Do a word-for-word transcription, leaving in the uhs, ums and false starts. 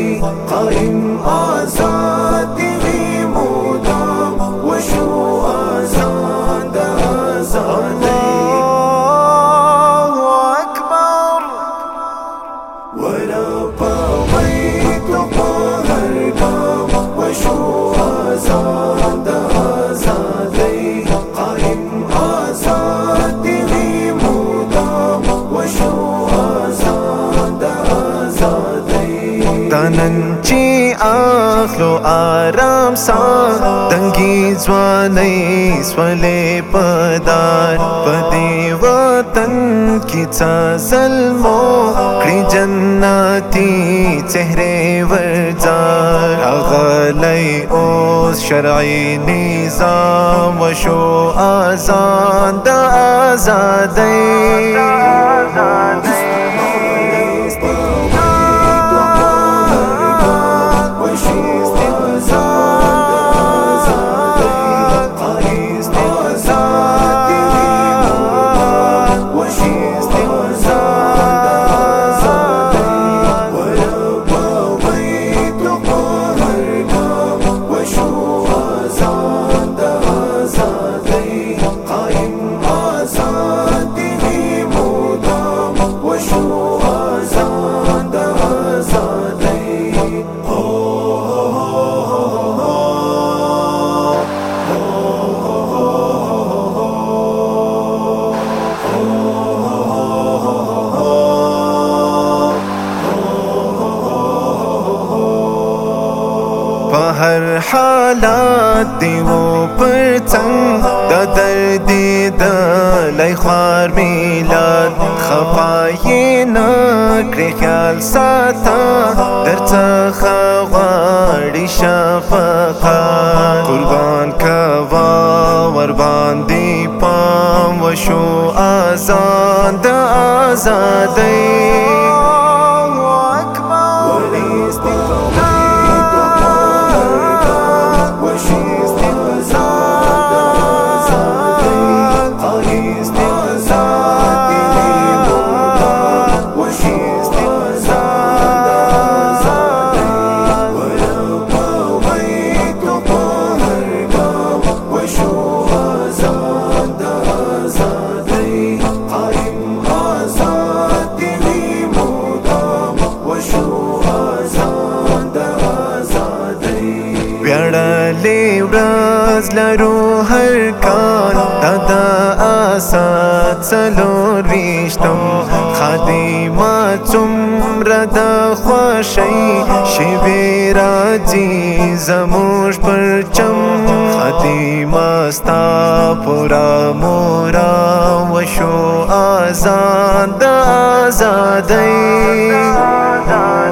قائم آزاد وی مدام وشو آزاد آزادی ولا پاویت پهر گام وشو آزاد آزادی قائم آزاد وی مدام وشو آزاد آزادی تنن چی اخلو آرام سا دنگی ځواني سولې پدار پدی وطن کی څا ظلمو کړي جنتی چهره ورځار غلې اوس شرعي نظام وشو آزان د آزادۍ هر حالات دیو پر څنګ د درد د لای خوار میلاد خفای نه کړی خیال ساته در څخه غواړي شفقت قربان کوا ور باندې پام وشو آزان د آزادۍ ورځ لرو هر کال دادا آسات څلور ویشتم خادمه څومره د خوښۍ شېبې راځي زموږ پرچم خادمه ستا پوره مورا وشو آزان د آزادۍ